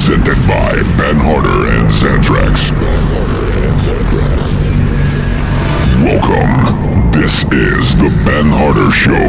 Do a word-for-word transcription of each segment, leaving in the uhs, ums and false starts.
Presented by Ben Harder and Xantrax. Welcome. This is the Ben Harder Show.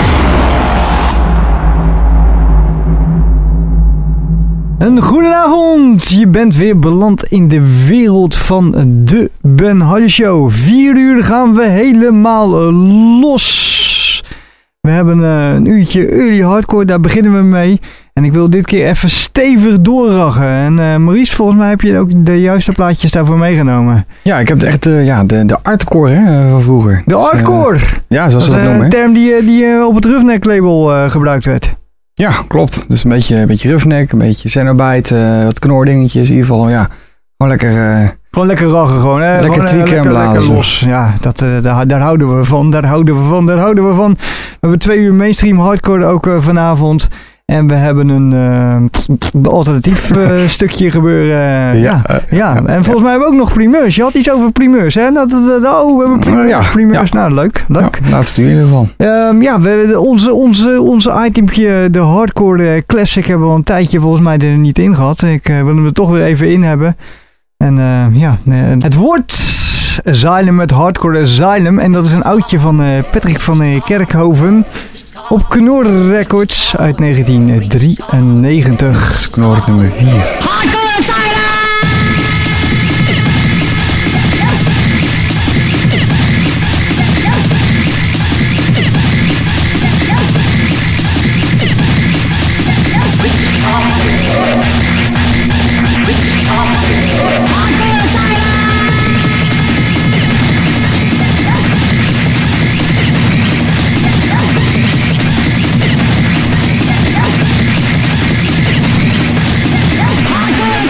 Een goedenavond, je bent weer beland in de wereld van de Ben Harder Show. Vier uur gaan we helemaal los. We hebben uh, een uurtje early hardcore, daar beginnen we mee. En ik wil dit keer even stevig doorrachen. En uh, Maurice, volgens mij heb je ook de juiste plaatjes daarvoor meegenomen. Ja, ik heb het echt uh, ja, de, de hardcore hè, van vroeger. De hardcore? Dus, uh, ja, zoals ze dat, dat noemen. Een term die, die uh, op het Roughneck label uh, gebruikt werd. Ja, klopt. Dus een beetje, een beetje Roughneck, een beetje Cenobite, uh, wat knordingetjes. In ieder geval, ja, gewoon lekker... Uh, Gewoon lekker rachen gewoon, hè? Lekker gewoon, tweaken lekker, en blazen. Lekker los. Ja, dat, uh, daar, daar houden we van, daar houden we van, daar houden we van. We hebben twee uur mainstream hardcore ook uh, vanavond. En we hebben een uh, alternatief uh, stukje gebeuren. Uh, ja, ja, uh, ja. En volgens mij hebben we ook nog primeurs. Je had iets over primeurs, hè? Dat, dat, dat, oh, we hebben primeurs. Ja, primeurs. Ja. Nou, leuk. leuk. Ja, laatste in ieder geval. Um, ja, we, onze, onze, onze itempje, de hardcore classic, hebben we al een tijdje volgens mij er niet in gehad. Ik uh, wil hem er toch weer even in hebben. En uh, ja, uh, het woord Asylum met Hardcore Asylum. En dat is een oudje van uh, Patrick van uh, Kerkhoven. Op Knor Records uit negentien drieënnegentig. Knor nummer vier. Hardcore Asylum! Hardcore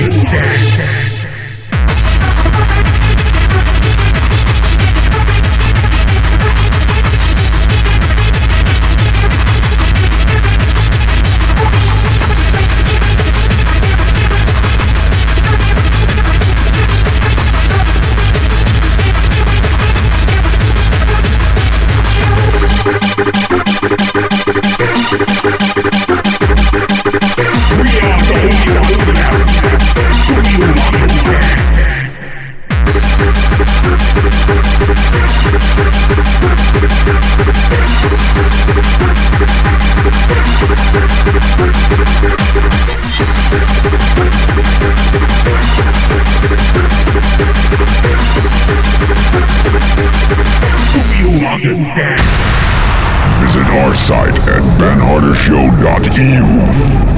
Visit our site at ben harder show dot e u.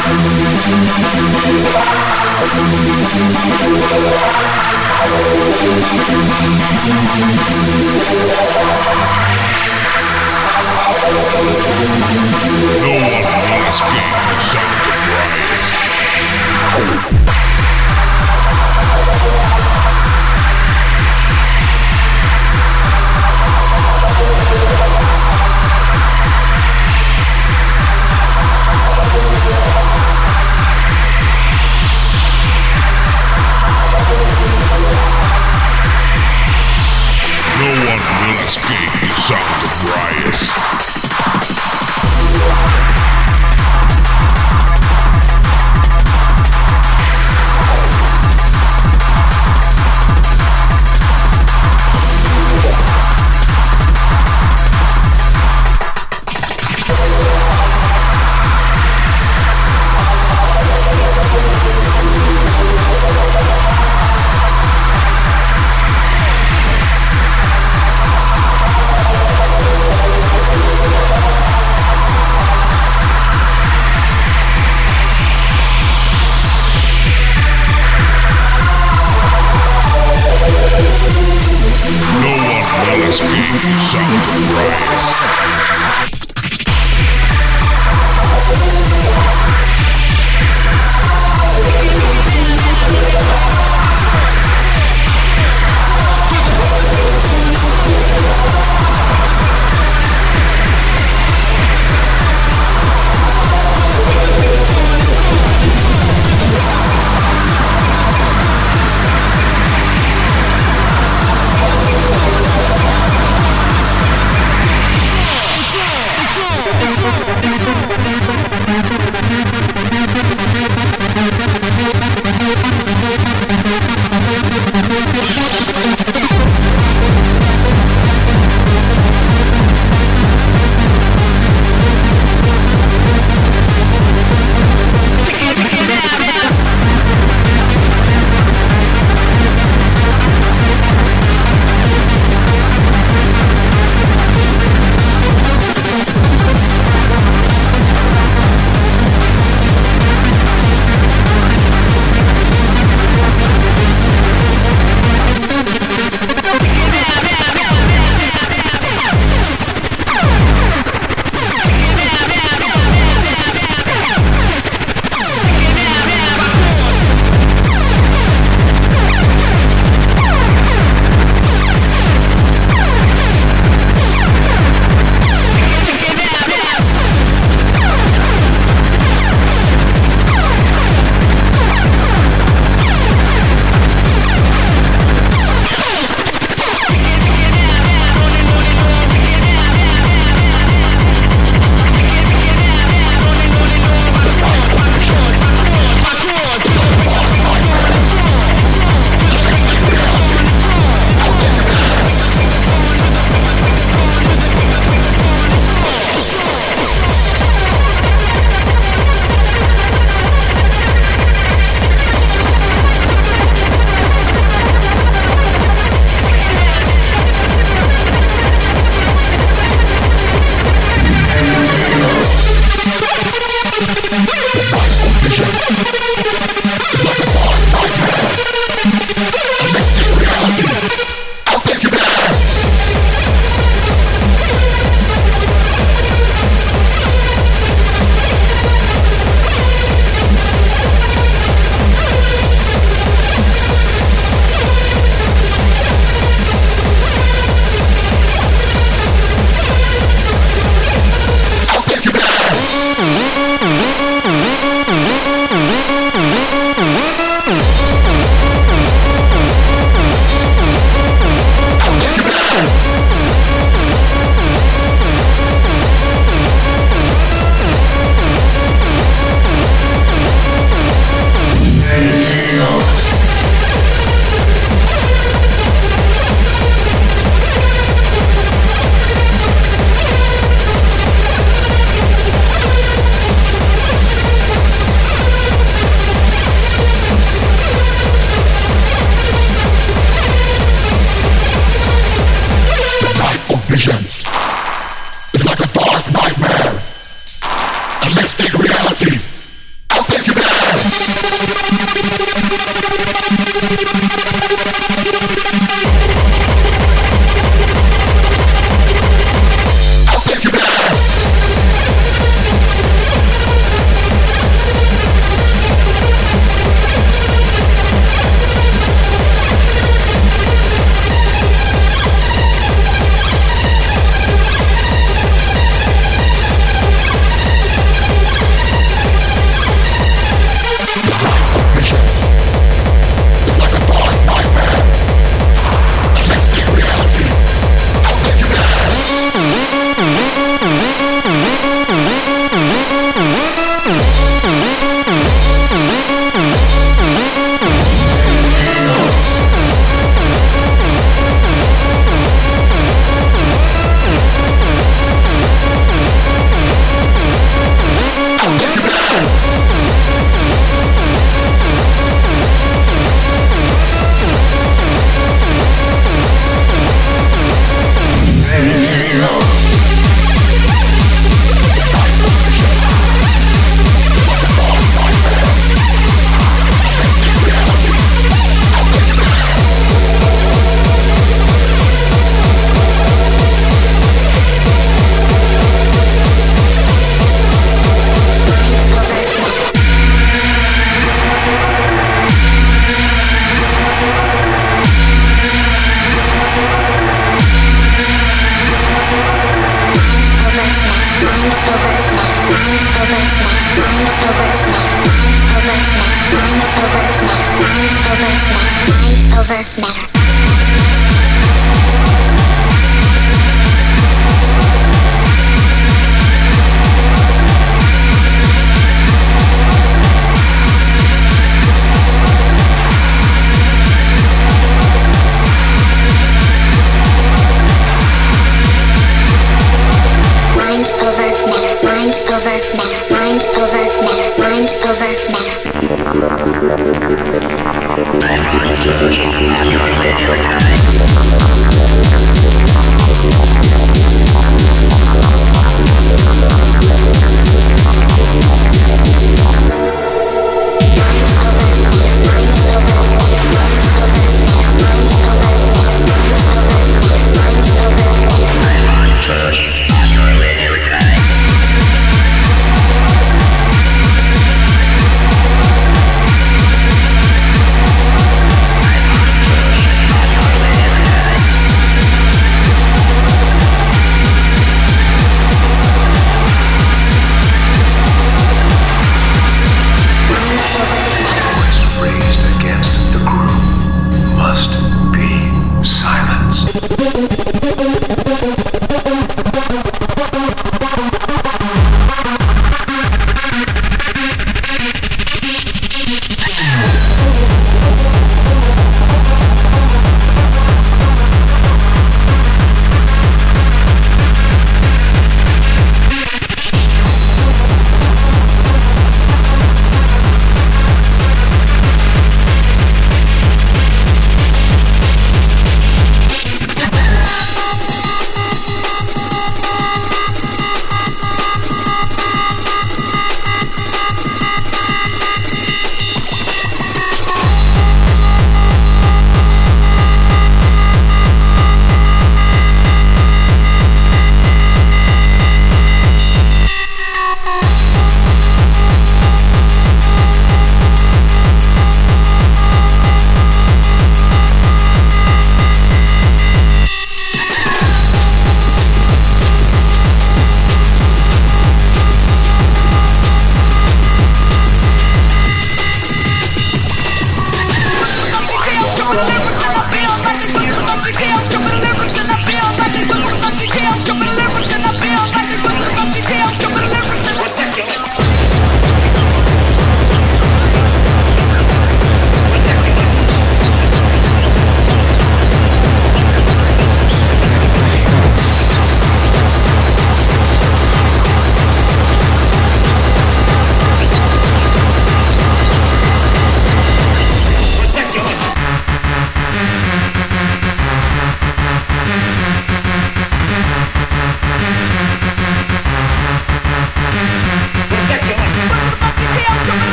Sound of riot.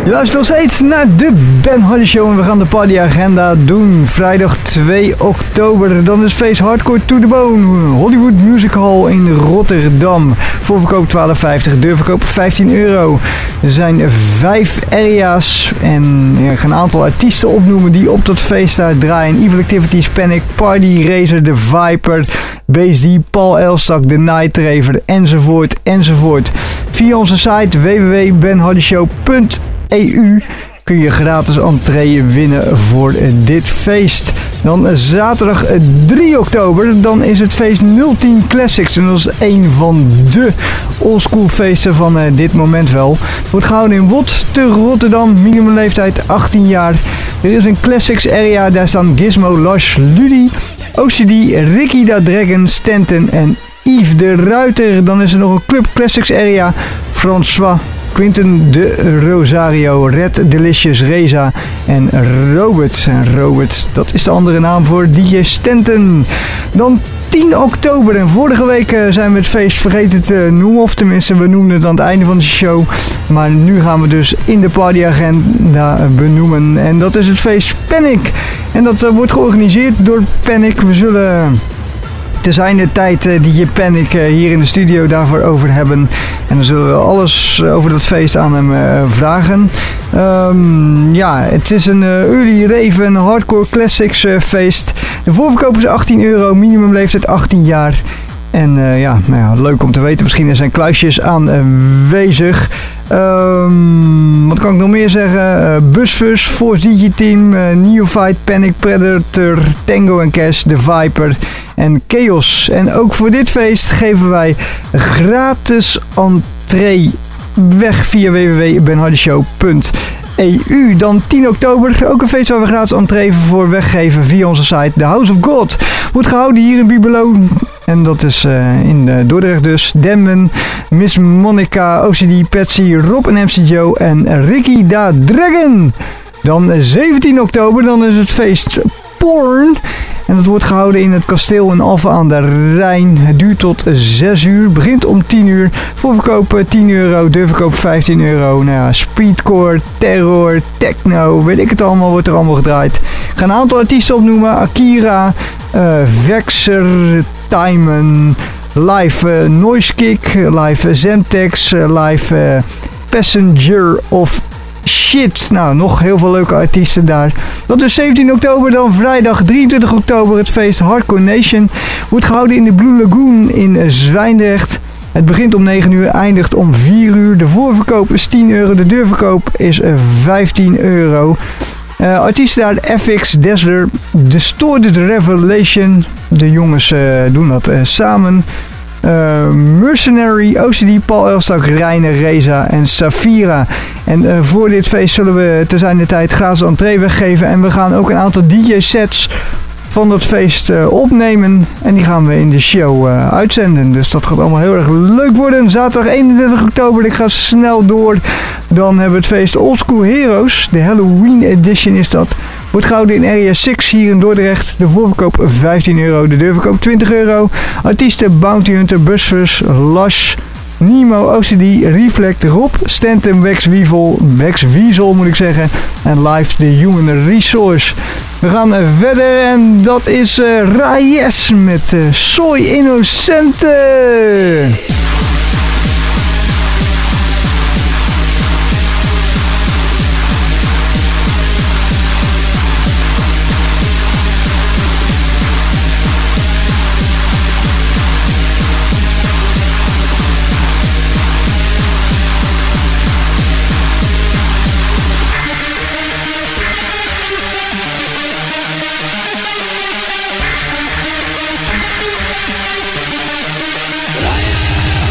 Je luistert nog steeds naar de Ben Hardy Show en we gaan de partyagenda doen. Vrijdag twee oktober, dan is feest Hardcore to the Bone, Hollywood Music Hall in Rotterdam. Voorverkoop twaalf vijftig, deurverkoop vijftien euro. Er zijn vijf area's en ik ga een aantal artiesten opnoemen die op dat feest daar draaien. Evil Activities, Panic, Party Racer, The Viper, Bass D, Paul Elstak, The Night Raver, enzovoort, enzovoort. Via onze site w w w punt ben hardy show punt e u kun je gratis entree winnen voor dit feest. Dan zaterdag drie oktober, dan is het feest nul tien Classics. En dat is een van de oldschool feesten van uh, dit moment wel. Het wordt gehouden in Wot te Rotterdam, minimumleeftijd achttien jaar. Er is een Classics area, daar staan Gizmo, Lush, Ludi, O C D, Ricky da Dragon, Stanton en Yves de Ruiter. Dan is er nog een Club Classics area, François, Quinten de Rosario, Red Delicious, Reza en Robert. En Robert, dat is de andere naam voor D J Stanton. Dan tien oktober en vorige week uh, zijn we het feest vergeten te noemen. Of tenminste, we noemden het aan het einde van de show. Maar nu gaan we dus in de partyagenda benoemen. En dat is het feest Panic. En dat uh, wordt georganiseerd door Panic. We zullen te zijn de tijd uh, die je Panic uh, hier in de studio daarvoor over hebben. En dan zullen we alles uh, over dat feest aan hem uh, vragen. Um, ja, het is een uh, early rave en hardcore classics uh, feest. De voorverkoop is achttien euro, minimumleeftijd achttien jaar. En uh, ja, nou ja, leuk om te weten. Misschien zijn kluisjes aanwezig. Um, wat kan ik nog meer zeggen? Uh, Busfus, Force D J Team, uh, Neophyte, Panic, Predator, Tango en Cash, The Viper en Chaos. En ook voor dit feest geven wij gratis entree weg via w w w punt ben hardy show punt e u. Dan tien oktober, ook een feest waar we gratis entree voor weggeven via onze site. The House of God wordt gehouden hier in Bibelo. En dat is uh, in uh, Dordrecht dus. Demon, Miss Monica, O C D, Patsy, Rob en M C Joe en Ricky da Dragon. Dan zeventien oktober, dan is het feest Porn. En dat wordt gehouden in het kasteel in Alphen aan de Rijn. Het duurt tot zes uur, begint om tien uur. Voorverkoop tien euro, deurverkoop vijftien euro. Nou ja, speedcore, terror, techno, weet ik het allemaal, wordt er allemaal gedraaid. Ik ga een aantal artiesten opnoemen. Akira, uh, Vexer, Timon, live uh, Noise Kick, live uh, Zemtex, uh, live uh, Passenger of Shit. Nou, nog heel veel leuke artiesten daar. Dat is zeventien oktober, dan vrijdag drieëntwintig oktober het feest Hardcore Nation. Wordt gehouden in de Blue Lagoon in Zwijndrecht. Het begint om negen uur, eindigt om vier uur. De voorverkoop is tien euro, de deurverkoop is vijftien euro. Uh, artiesten daar F X, Dazzler, Distorted Revelation. De jongens uh, doen dat uh, samen. Uh, Mercenary, O C D, Paul Elstak, Reiner, Reza en Safira. En uh, voor dit feest zullen we te zijn de tijd gratis entree weggeven. En we gaan ook een aantal D J-sets van dat feest uh, opnemen. En die gaan we in de show uh, uitzenden. Dus dat gaat allemaal heel erg leuk worden. Zaterdag eenendertig oktober, ik ga snel door. Dan hebben we het feest Old School Heroes. De Halloween edition is dat. Wordt gehouden in Area zes hier in Dordrecht. De voorverkoop vijftien euro, de deurverkoop twintig euro. Artiesten Bounty Hunter, Bussers, Lush, Nemo, O C D, Reflect, Rob, Stanton, Wax Weevil, Wax Weasel moet ik zeggen. En Live The Human Resource. We gaan verder en dat is uh, Reyes met uh, Soy Innocente. Reyes.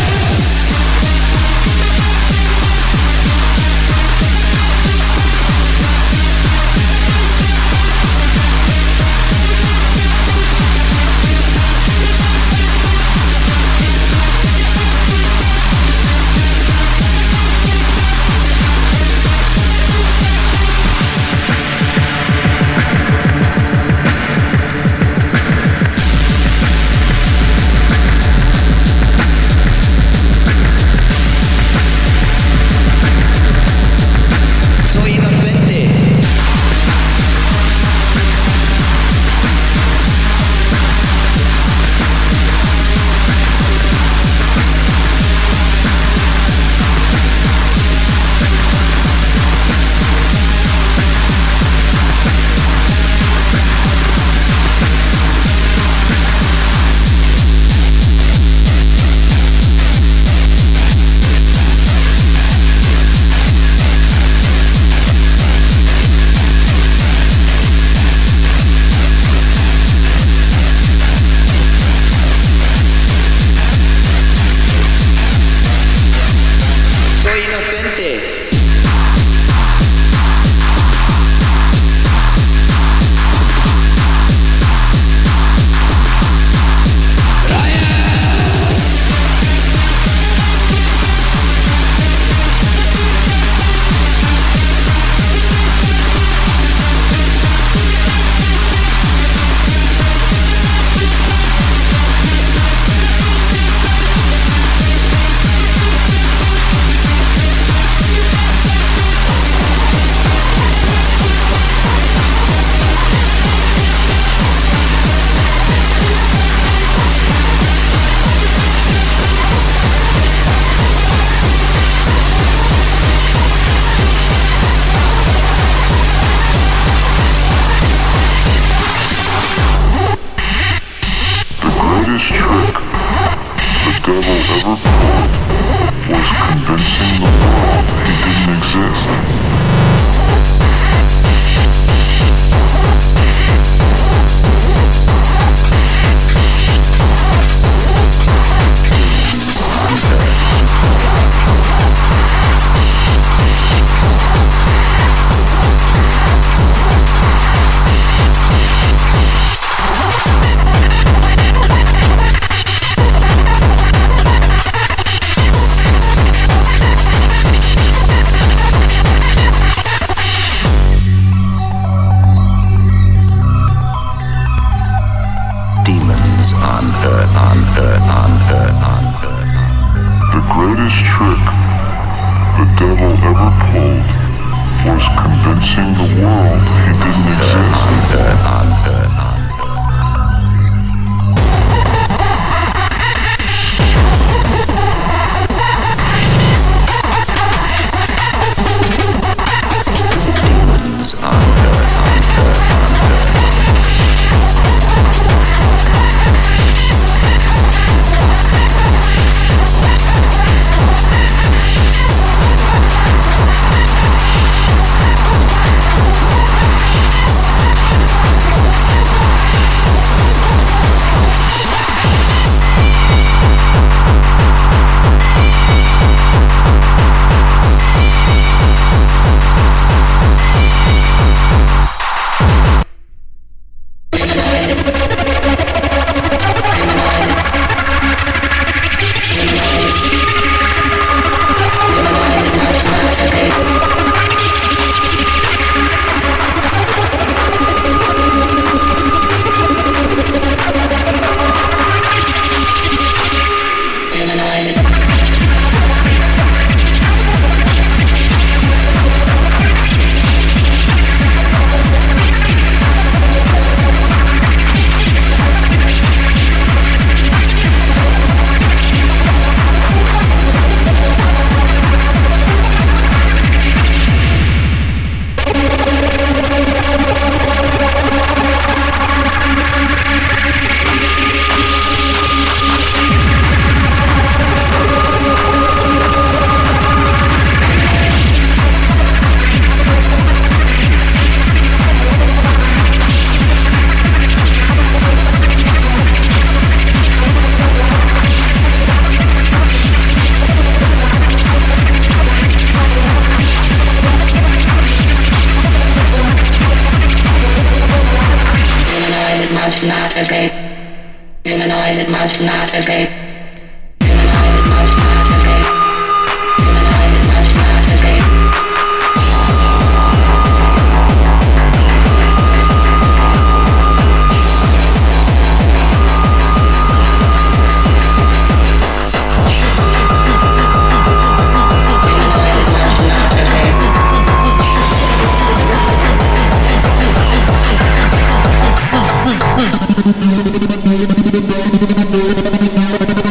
ever pulled was convincing the world he didn't exist. Demons on earth, on earth, on earth, on earth. The greatest trick the devil ever pulled was convincing the world he didn't exist. On earth, on earth, on Demons on earth, on earth, on earth. masturbate. Humanoid must masturbate. Thank you.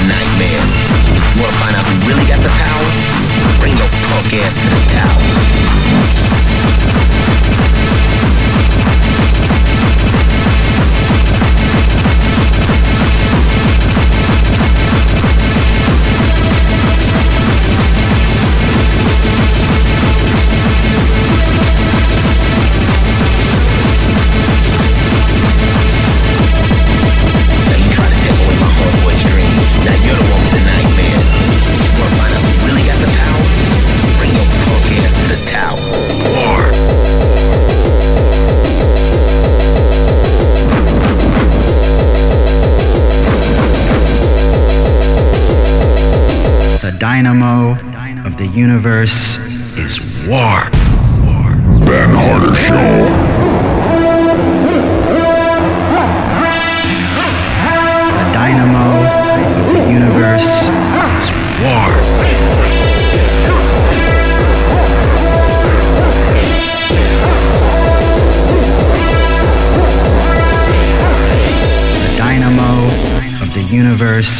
the nightmare. You wanna find out who really got the power? Bring your punk ass to the tower. Now you try to take away my homeboy's dreams. Now you're the one with the nightmare. You wanna find out who really got the power? Bring your punk ass to the tower. War. The dynamo of the universe is war. Ben Harder Show. The dynamo of the universe is war. The dynamo of the universe.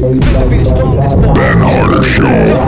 Ben Harder Show.